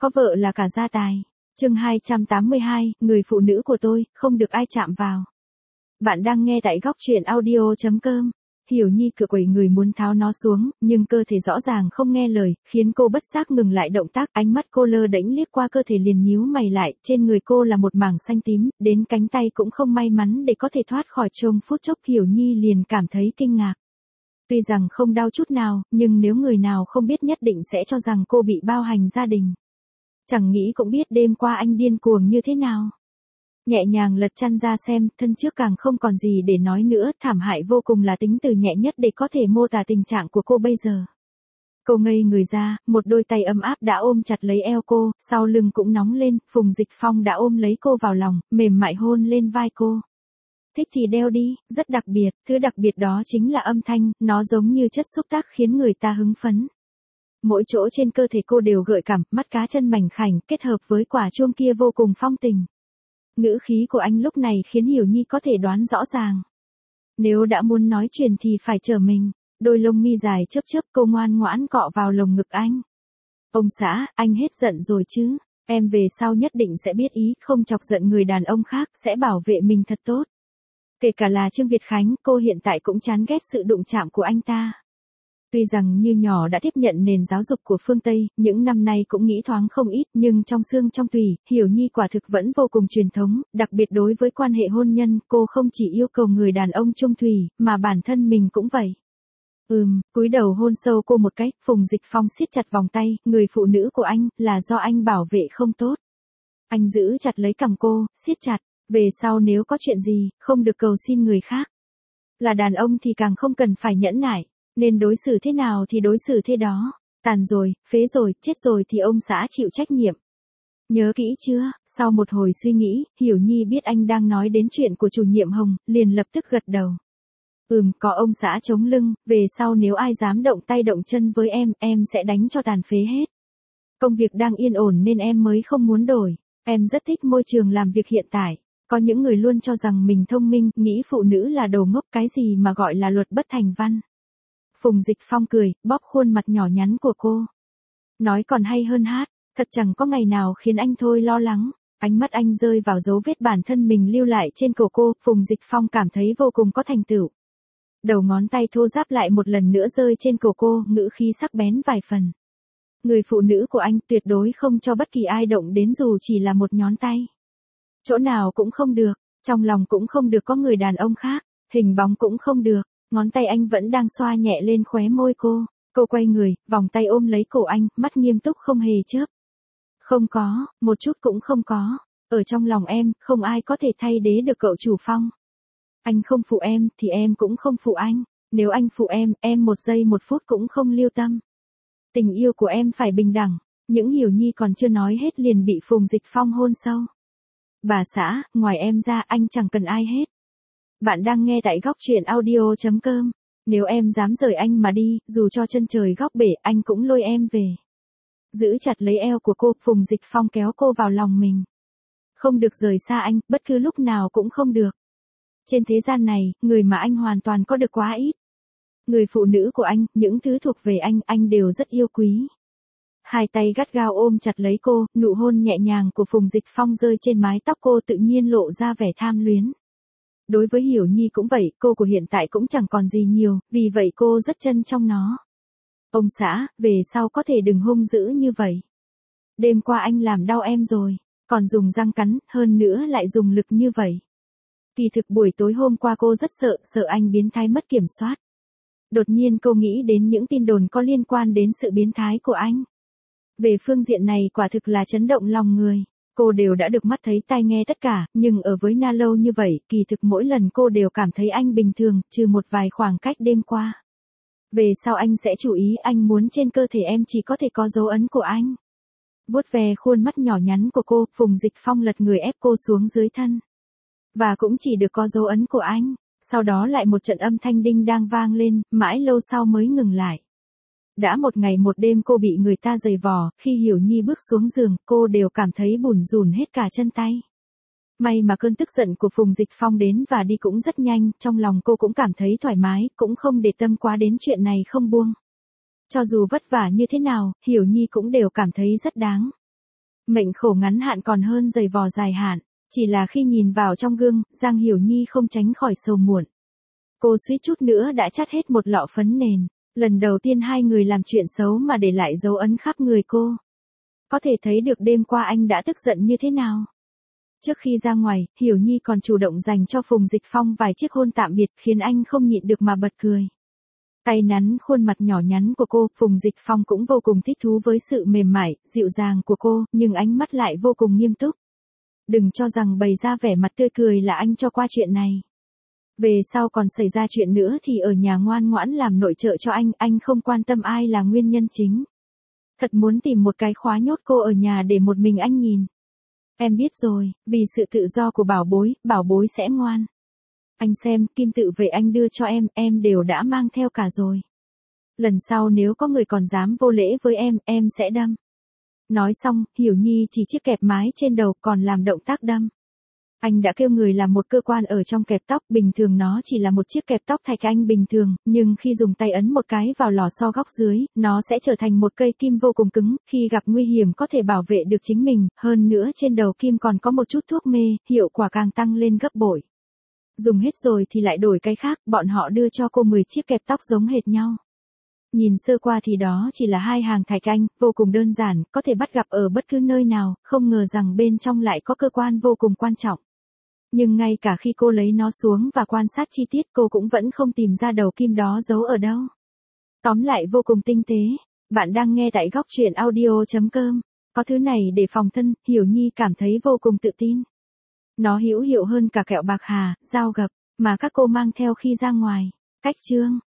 có vợ là cả gia tài. Chương 282, người phụ nữ của tôi, không được ai chạm vào. Bạn đang nghe tại góc truyện audio.com. Hiểu Nhi cựa quẩy người muốn tháo nó xuống, nhưng cơ thể rõ ràng không nghe lời, khiến cô bất giác ngừng lại động tác, ánh mắt cô lơ đễnh liếc qua cơ thể liền nhíu mày lại, trên người cô là một mảng xanh tím, đến cánh tay cũng không may mắn để có thể thoát khỏi trong phút chốc. Hiểu Nhi liền cảm thấy kinh ngạc. Tuy rằng không đau chút nào, nhưng nếu người nào không biết nhất định sẽ cho rằng cô bị bao hành gia đình. Chẳng nghĩ cũng biết đêm qua anh điên cuồng như thế nào. Nhẹ nhàng lật chăn ra xem, thân trước càng không còn gì để nói nữa, thảm hại vô cùng là tính từ nhẹ nhất để có thể mô tả tình trạng của cô bây giờ. Cô ngây người ra, một đôi tay ấm áp đã ôm chặt lấy eo cô, sau lưng cũng nóng lên, Phùng Dịch Phong đã ôm lấy cô vào lòng, mềm mại hôn lên vai cô. Thích thì đeo đi, rất đặc biệt, thứ đặc biệt đó chính là âm thanh, nó giống như chất xúc tác khiến người ta hứng phấn. Mỗi chỗ trên cơ thể cô đều gợi cảm, mắt cá chân mảnh khảnh, kết hợp với quả chuông kia vô cùng phong tình. Ngữ khí của anh lúc này khiến Hiểu Nhi có thể đoán rõ ràng. Nếu đã muốn nói chuyện thì phải trở mình. Đôi lông mi dài chớp chớp, cô ngoan ngoãn cọ vào lồng ngực anh. Ông xã, anh hết giận rồi chứ? Em về sau nhất định sẽ biết ý, không chọc giận người đàn ông khác, sẽ bảo vệ mình thật tốt. Kể cả là Trương Việt Khánh, cô hiện tại cũng chán ghét sự đụng chạm của anh ta. Tuy rằng như nhỏ đã tiếp nhận nền giáo dục của phương Tây, những năm nay cũng nghĩ thoáng không ít, nhưng trong xương trong tủy, Hiểu Nhi quả thực vẫn vô cùng truyền thống, đặc biệt đối với quan hệ hôn nhân, cô không chỉ yêu cầu người đàn ông trung thủy, mà bản thân mình cũng vậy. Cúi đầu hôn sâu cô một cái, Phùng Dịch Phong siết chặt vòng tay, người phụ nữ của anh, là do anh bảo vệ không tốt. Anh giữ chặt lấy cằm cô, siết chặt, về sau nếu có chuyện gì, không được cầu xin người khác. Là đàn ông thì càng không cần phải nhẫn nại. Nên đối xử thế nào thì đối xử thế đó. Tàn rồi, phế rồi, chết rồi thì ông xã chịu trách nhiệm. Nhớ kỹ chưa? Sau một hồi suy nghĩ, Hiểu Nhi biết anh đang nói đến chuyện của chủ nhiệm Hồng, liền lập tức gật đầu. Có ông xã chống lưng, về sau nếu ai dám động tay động chân với em sẽ đánh cho tàn phế hết. Công việc đang yên ổn nên em mới không muốn đổi. Em rất thích môi trường làm việc hiện tại. Có những người luôn cho rằng mình thông minh, nghĩ phụ nữ là đồ ngốc, cái gì mà gọi là luật bất thành văn. Phùng Dịch Phong cười, bóp khuôn mặt nhỏ nhắn của cô. Nói còn hay hơn hát, thật chẳng có ngày nào khiến anh thôi lo lắng. Ánh mắt anh rơi vào dấu vết bản thân mình lưu lại trên cổ cô, Phùng Dịch Phong cảm thấy vô cùng có thành tựu. Đầu ngón tay thô ráp lại một lần nữa rơi trên cổ cô, ngữ khí sắc bén vài phần. Người phụ nữ của anh tuyệt đối không cho bất kỳ ai động đến dù chỉ là một ngón tay. Chỗ nào cũng không được, trong lòng cũng không được có người đàn ông khác, hình bóng cũng không được. Ngón tay anh vẫn đang xoa nhẹ lên khóe môi cô. Cô quay người, vòng tay ôm lấy cổ anh, mắt nghiêm túc không hề chớp. Không có, một chút cũng không có. Ở trong lòng em, không ai có thể thay thế được cậu chủ Phong. Anh không phụ em, thì em cũng không phụ anh. Nếu anh phụ em một giây một phút cũng không lưu tâm. Tình yêu của em phải bình đẳng. Những Hiểu Nhi còn chưa nói hết liền bị Phùng Dịch Phong hôn sâu. Bà xã, ngoài em ra anh chẳng cần ai hết. Bạn đang nghe tại góc truyện audio.com. Nếu em dám rời anh mà đi, dù cho chân trời góc bể, anh cũng lôi em về. Giữ chặt lấy eo của cô, Phùng Dịch Phong kéo cô vào lòng mình. Không được rời xa anh, bất cứ lúc nào cũng không được. Trên thế gian này, người mà anh hoàn toàn có được quá ít. Người phụ nữ của anh, những thứ thuộc về anh đều rất yêu quý. Hai tay gắt gao ôm chặt lấy cô, nụ hôn nhẹ nhàng của Phùng Dịch Phong rơi trên mái tóc cô tự nhiên lộ ra vẻ tham luyến. Đối với Hiểu Nhi cũng vậy, cô của hiện tại cũng chẳng còn gì nhiều, vì vậy cô rất trân trong nó. Ông xã, về sau có thể đừng hung dữ như vậy. Đêm qua anh làm đau em rồi, còn dùng răng cắn, hơn nữa lại dùng lực như vậy. Kỳ thực buổi tối hôm qua cô rất sợ anh biến thái mất kiểm soát. Đột nhiên cô nghĩ đến những tin đồn có liên quan đến sự biến thái của anh. Về phương diện này quả thực là chấn động lòng người. Cô đều đã được mắt thấy tai nghe tất cả, nhưng ở với Na lâu như vậy, kỳ thực mỗi lần cô đều cảm thấy anh bình thường, trừ một vài khoảng cách đêm qua. Về sau anh sẽ chú ý, anh muốn trên cơ thể em chỉ có thể có dấu ấn của anh. Vuốt về khuôn mắt nhỏ nhắn của cô, Phùng Dịch Phong lật người ép cô xuống dưới thân. Và cũng chỉ được có dấu ấn của anh. Sau đó lại một trận âm thanh đinh đang vang lên, mãi lâu sau mới ngừng lại. Đã một ngày một đêm cô bị người ta giày vò, khi Hiểu Nhi bước xuống giường, cô đều cảm thấy bủn rủn hết cả chân tay. May mà cơn tức giận của Phùng Dịch Phong đến và đi cũng rất nhanh, trong lòng cô cũng cảm thấy thoải mái, cũng không để tâm quá đến chuyện này không buông. Cho dù vất vả như thế nào, Hiểu Nhi cũng đều cảm thấy rất đáng. Mệnh khổ ngắn hạn còn hơn giày vò dài hạn. Chỉ là khi nhìn vào trong gương, Giang Hiểu Nhi không tránh khỏi sầu muộn. Cô suýt chút nữa đã chát hết một lọ phấn nền. Lần đầu tiên hai người làm chuyện xấu mà để lại dấu ấn khắp người cô. Có thể thấy được đêm qua anh đã tức giận như thế nào. Trước khi ra ngoài, Hiểu Nhi còn chủ động dành cho Phùng Dịch Phong vài chiếc hôn tạm biệt khiến anh không nhịn được mà bật cười. Tay nắn khuôn mặt nhỏ nhắn của cô, Phùng Dịch Phong cũng vô cùng thích thú với sự mềm mại, dịu dàng của cô, nhưng ánh mắt lại vô cùng nghiêm túc. Đừng cho rằng bày ra vẻ mặt tươi cười là anh cho qua chuyện này. Về sau còn xảy ra chuyện nữa thì ở nhà ngoan ngoãn làm nội trợ cho anh không quan tâm ai là nguyên nhân chính. Thật muốn tìm một cái khóa nhốt cô ở nhà để một mình anh nhìn. Em biết rồi, vì sự tự do của bảo bối sẽ ngoan. Anh xem, kim tự về anh đưa cho em đều đã mang theo cả rồi. Lần sau nếu có người còn dám vô lễ với em sẽ đâm. Nói xong, Hiểu Nhi chỉ chiếc kẹp mái trên đầu còn làm động tác đâm. Anh đã kêu người làm một cơ quan ở trong kẹp tóc, bình thường nó chỉ là một chiếc kẹp tóc thạch anh bình thường, nhưng khi dùng tay ấn một cái vào lò xo góc dưới, nó sẽ trở thành một cây kim vô cùng cứng, khi gặp nguy hiểm có thể bảo vệ được chính mình, hơn nữa trên đầu kim còn có một chút thuốc mê, hiệu quả càng tăng lên gấp bội. Dùng hết rồi thì lại đổi cái khác, bọn họ đưa cho cô 10 chiếc kẹp tóc giống hệt nhau. Nhìn sơ qua thì đó chỉ là hai hàng thạch anh, vô cùng đơn giản, có thể bắt gặp ở bất cứ nơi nào, không ngờ rằng bên trong lại có cơ quan vô cùng quan trọng. Nhưng ngay cả khi cô lấy nó xuống và quan sát chi tiết cô cũng vẫn không tìm ra đầu kim đó giấu ở đâu. Tóm lại vô cùng tinh tế. Bạn đang nghe tại góc truyện audio.com. Có thứ này để phòng thân, Hiểu Nhi cảm thấy vô cùng tự tin. Nó hữu hiệu hơn cả kẹo bạc hà, dao gập, mà các cô mang theo khi ra ngoài. Cách chương.